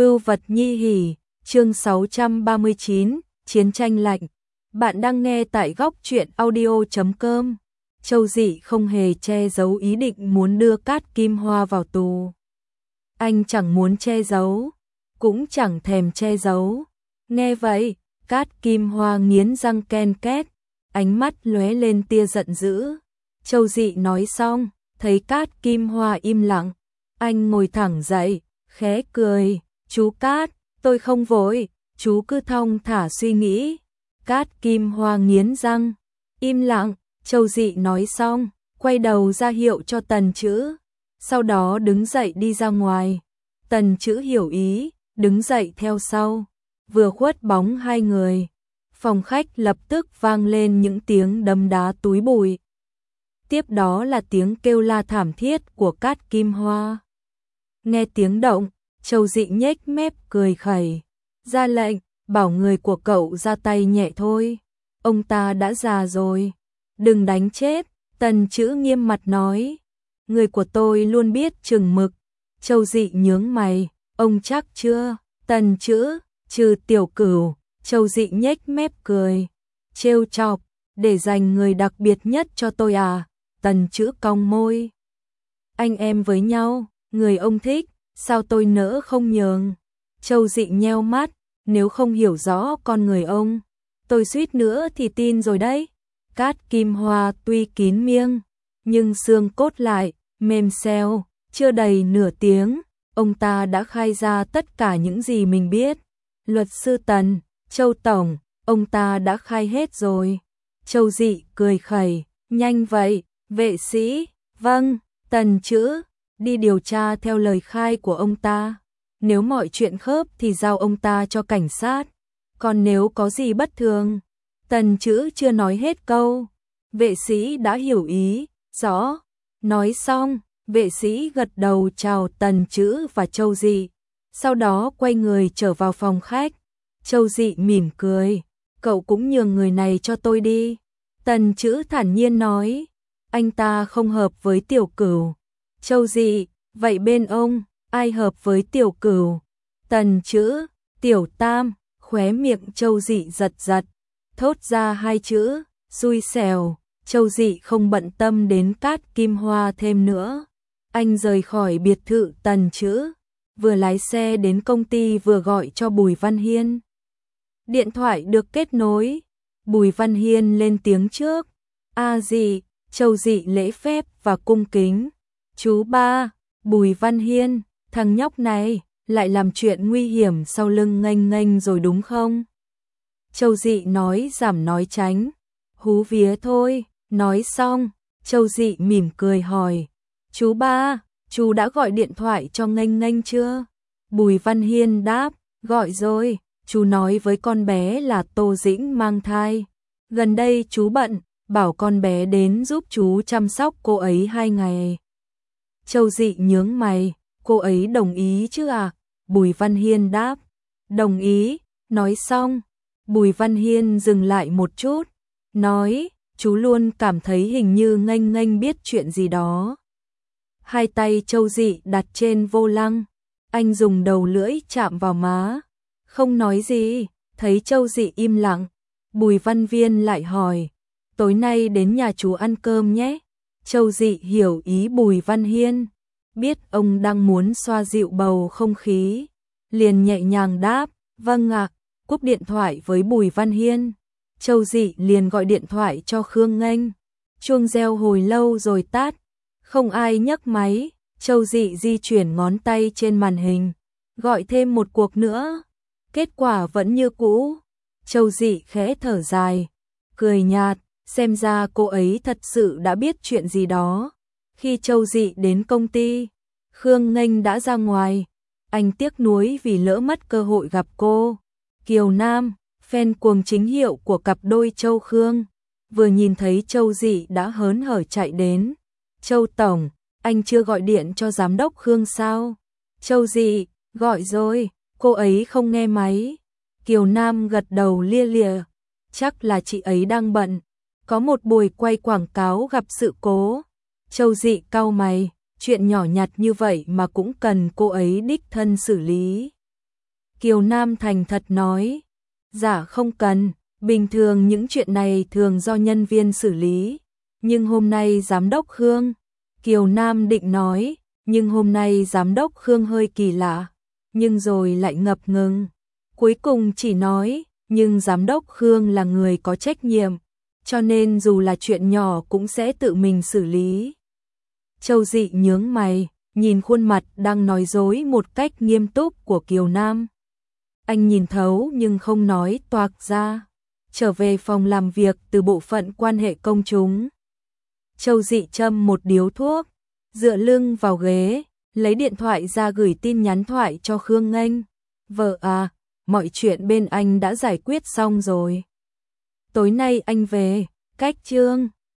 Vưu vật nhi hỉ, chương 639, chiến tranh lạnh. Bạn đang nghe tại góc truyện audio.com. Châu Dị không hề che giấu ý định muốn đưa Cát Kim Hoa vào tù. Anh chẳng muốn che giấu, cũng chẳng thèm che giấu. Nghe vậy, Cát Kim Hoa nghiến răng ken két, ánh mắt lóe lên tia giận dữ. Châu Dị nói xong, thấy Cát Kim Hoa im lặng, anh ngồi thẳng dậy, khẽ cười. Chú Cát, tôi không vội, chú cứ thong thả suy nghĩ. Cát Kim Hoa nghiến răng, im lặng. Châu Dị nói xong, quay đầu ra hiệu cho Tần Chữ, sau đó đứng dậy đi ra ngoài. Tần Chữ hiểu ý, đứng dậy theo sau, vừa khuất bóng hai người. Phòng khách lập tức vang lên những tiếng đấm đá túi bụi. Tiếp đó là tiếng kêu la thảm thiết của Cát Kim Hoa. Nghe tiếng động, Châu Dị nhếch mép cười khẩy, ra lệnh, bảo người của cậu ra tay nhẹ thôi. Ông ta đã già rồi, đừng đánh chết. Tần Chữ nghiêm mặt nói, người của tôi luôn biết chừng mực. Châu Dị nhướng mày, ông chắc chưa? Tần Chữ, trừ Tiểu Cửu. Châu Dị nhếch mép cười, trêu chọc, để dành người đặc biệt nhất cho tôi à? Tần Chữ cong môi, anh em với nhau, người ông thích, sao tôi nỡ không nhường? Châu Dị nheo mắt, nếu không hiểu rõ con người ông, tôi suýt nữa thì tin rồi đấy. Cát Kim Hoa tuy kín miệng, nhưng xương cốt lại mềm xeo. Chưa đầy nửa tiếng, ông ta đã khai ra tất cả những gì mình biết. Luật sư Tần, Châu Tổng, ông ta đã khai hết rồi. Châu Dị cười khẩy, nhanh vậy, vệ sĩ. Vâng. Tần Chữ, đi điều tra theo lời khai của ông ta. Nếu mọi chuyện khớp thì giao ông ta cho cảnh sát. Còn nếu có gì bất thường, Tần Chữ chưa nói hết câu, vệ sĩ đã hiểu ý, rõ. Nói xong, vệ sĩ gật đầu chào Tần Chữ và Châu Dị, sau đó quay người trở vào phòng khách. Châu Dị mỉm cười, cậu cũng nhường người này cho tôi đi. Tần Chữ thản nhiên nói, anh ta không hợp với Tiểu Cửu. Châu Dị, vậy bên ông, ai hợp với Tiểu Cửu? Tần Chữ, Tiểu Tam. Khóe miệng Châu Dị giật giật, thốt ra hai chữ, xui xẻo. Châu Dị không bận tâm đến Cát Kim Hoa thêm nữa. Anh rời khỏi biệt thự Tần Chữ, vừa lái xe đến công ty vừa gọi cho Bùi Văn Hiên. Điện thoại được kết nối, Bùi Văn Hiên lên tiếng trước. Dị. Châu Dị lễ phép và cung kính. Chú ba. Bùi Văn Hiên, thằng nhóc này lại làm chuyện nguy hiểm sau lưng nghênh nghênh rồi đúng không? Châu Dị nói giảm nói tránh, hú vía thôi. Nói xong, Châu Dị mỉm cười hỏi, chú ba, chú đã gọi điện thoại cho nghênh nghênh chưa? Bùi Văn Hiên đáp, gọi rồi, chú nói với con bé là Tô Dĩnh mang thai. Gần đây chú bận, bảo con bé đến giúp chú chăm sóc cô ấy 2 ngày. Châu Dị nhướng mày, cô ấy đồng ý chứ à? Bùi Văn Hiên đáp, đồng ý. Nói xong, Bùi Văn Hiên dừng lại một chút, nói, chú luôn cảm thấy hình như nghênh nghênh biết chuyện gì đó. Hai tay Châu Dị đặt trên vô lăng, anh dùng đầu lưỡi chạm vào má, không nói gì. Thấy Châu Dị im lặng, Bùi Văn Viên lại hỏi, tối nay đến nhà chú ăn cơm nhé. Châu Dị hiểu ý Bùi Văn Hiên, biết ông đang muốn xoa dịu bầu không khí, liền nhẹ nhàng đáp, vâng ạ. Cúp điện thoại với Bùi Văn Hiên, Châu Dị liền gọi điện thoại cho Khương Nghênh. Chuông reo hồi lâu rồi tắt, không ai nhấc máy. Châu Dị di chuyển ngón tay trên màn hình, gọi thêm một cuộc nữa, kết quả vẫn như cũ. Châu Dị khẽ thở dài, cười nhạt, xem ra cô ấy thật sự đã biết chuyện gì đó. Khi Châu Dị đến công ty, Khương Nghênh đã ra ngoài, anh tiếc nuối vì lỡ mất cơ hội gặp cô. Kiều Nam, fan cuồng chính hiệu của cặp đôi Châu Khương, vừa nhìn thấy Châu Dị đã hớn hở chạy đến. Châu Tổng, anh chưa gọi điện cho giám đốc Khương sao? Châu Dị, gọi rồi, cô ấy không nghe máy. Kiều Nam gật đầu lia lịa, chắc là chị ấy đang bận, có một buổi quay quảng cáo gặp sự cố. Châu Dị cau mày, chuyện nhỏ nhặt như vậy mà cũng cần cô ấy đích thân xử lý. Kiều Nam thành thật nói. Dạ không cần, bình thường những chuyện này thường do nhân viên xử lý. Nhưng hôm nay giám đốc Khương, Kiều Nam định nói, nhưng hôm nay giám đốc Khương hơi kỳ lạ, nhưng rồi lại ngập ngừng. Cuối cùng chỉ nói, nhưng giám đốc Khương là người có trách nhiệm, cho nên dù là chuyện nhỏ cũng sẽ tự mình xử lý. Châu Dị nhướng mày, nhìn khuôn mặt đang nói dối một cách nghiêm túc của Kiều Nam. Anh nhìn thấu nhưng không nói toạc ra. Trở về phòng làm việc từ bộ phận quan hệ công chúng. Châu Dị châm một điếu thuốc, dựa lưng vào ghế, lấy điện thoại ra gửi tin nhắn thoại cho Khương Nghênh. Vợ à, mọi chuyện bên anh đã giải quyết xong rồi. Tối nay anh về, cách Trương